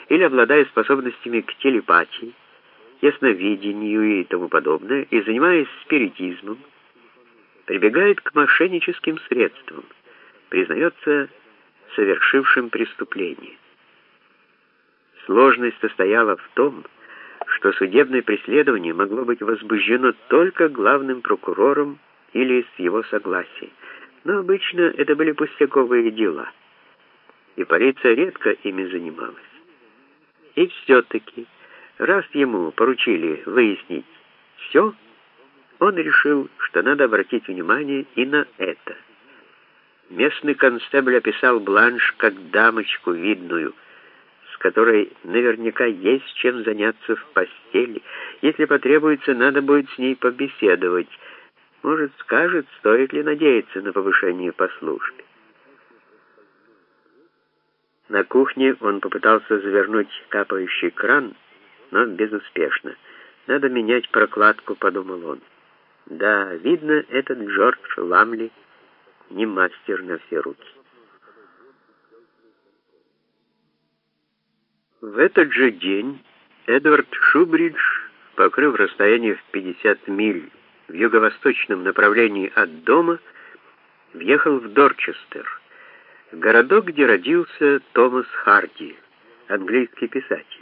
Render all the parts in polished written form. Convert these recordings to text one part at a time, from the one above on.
или обладая способностями к телепатии, ясновидению и тому подобное, и занимаясь спиритизмом, прибегает к мошенническим средствам, признается совершившим преступление. Сложность состояла в том, что судебное преследование могло быть возбуждено только главным прокурором или с его согласия, но обычно это были пустяковые дела, и полиция редко ими занималась. И все-таки, раз ему поручили выяснить все, он решил, что надо обратить внимание и на это. Местный констебль описал Бланш как дамочку видную, с которой наверняка есть чем заняться в постели. Если потребуется, надо будет с ней побеседовать. Может, скажет, стоит ли надеяться на повышение по службе. На кухне он попытался завернуть капающий кран, но безуспешно. «Надо менять прокладку», — подумал он. Да, видно, этот Джордж Ламли не мастер на все руки. В этот же день Эдвард Шубридж, покрыв расстояние в 50 миль в юго-восточном направлении от дома, въехал в Дорчестер, городок, где родился Томас Харди, английский писатель.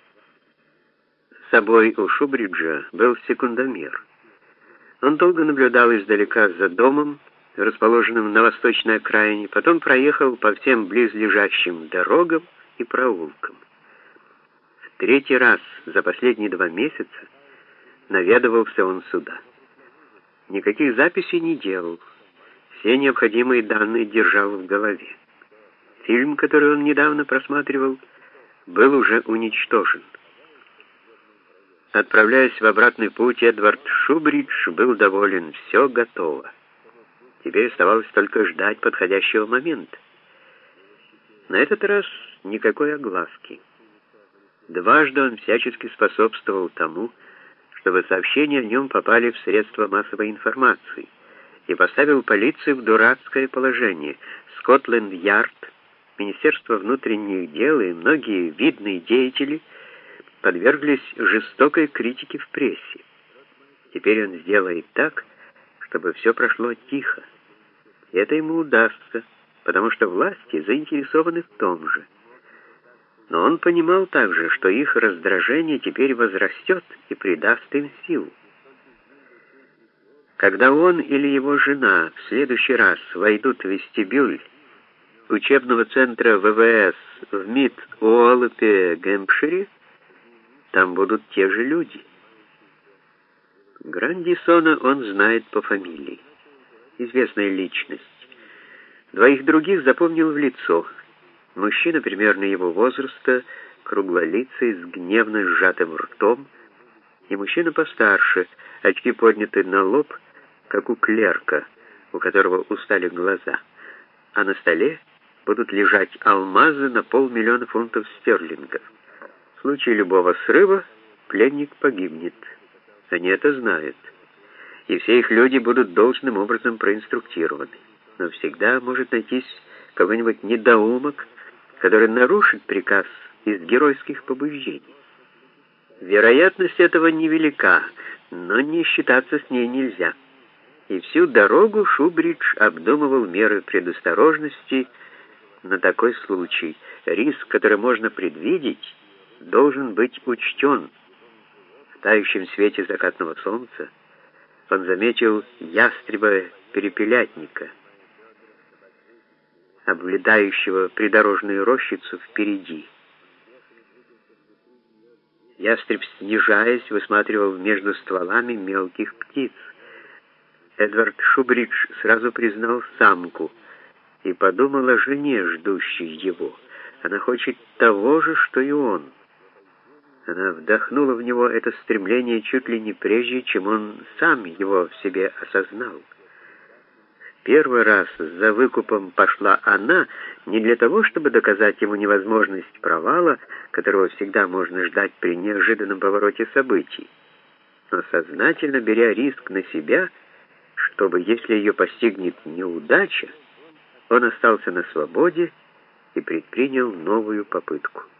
С собой у Шубриджа был секундомер. Он долго наблюдал издалека за домом, расположенным на восточной окраине, потом проехал по всем близлежащим дорогам и проулкам. В третий раз за последние 2 месяца наведывался он сюда. Никаких записей не делал, все необходимые данные держал в голове. Фильм, который он недавно просматривал, был уже уничтожен. Отправляясь в обратный путь, Эдвард Шубридж был доволен, все готово. Теперь оставалось только ждать подходящего момента. На этот раз никакой огласки. Дважды он всячески способствовал тому, чтобы сообщения о нем попали в средства массовой информации, и поставил полицию в дурацкое положение. Скотланд-Ярд, Министерство внутренних дел и многие видные деятели подверглись жестокой критике в прессе. Теперь он сделает так, чтобы все прошло тихо. И это ему удастся, потому что власти заинтересованы в том же. Но он понимал также, что их раздражение теперь возрастет и придаст им сил. Когда он или его жена в следующий раз войдут в вестибюль учебного центра ВВС в Мид-Уоллопе, Гэмпшире, там будут те же люди. Грандисона он знает по фамилии. Известная личность. 2 других запомнил в лицо. Мужчина примерно его возраста, круглолицый, с гневно сжатым ртом, и мужчина постарше, очки подняты на лоб, как у клерка, у которого устали глаза. А на столе будут лежать алмазы на 500 000 фунтов стерлингов. В случае любого срыва пленник погибнет. Они это знают. И все их люди будут должным образом проинструктированы. Но всегда может найтись какой-нибудь недоумок, который нарушит приказ из геройских побуждений. Вероятность этого невелика, но не считаться с ней нельзя. И всю дорогу Шубридж обдумывал меры предосторожности на такой случай. Риск, который можно предвидеть, должен быть учтен. В тающем свете закатного солнца он заметил ястреба-перепелятника, облетающего придорожную рощицу впереди. Ястреб, снижаясь, высматривал между стволами мелких птиц. Эдвард Шубридж сразу признал самку и подумал о жене, ждущей его. Она хочет того же, что и он. Она вдохнула в него это стремление чуть ли не прежде, чем он сам его в себе осознал. В первый раз за выкупом пошла она не для того, чтобы доказать ему невозможность провала, которого всегда можно ждать при неожиданном повороте событий, но сознательно беря риск на себя, чтобы, если ее постигнет неудача, он остался на свободе и предпринял новую попытку.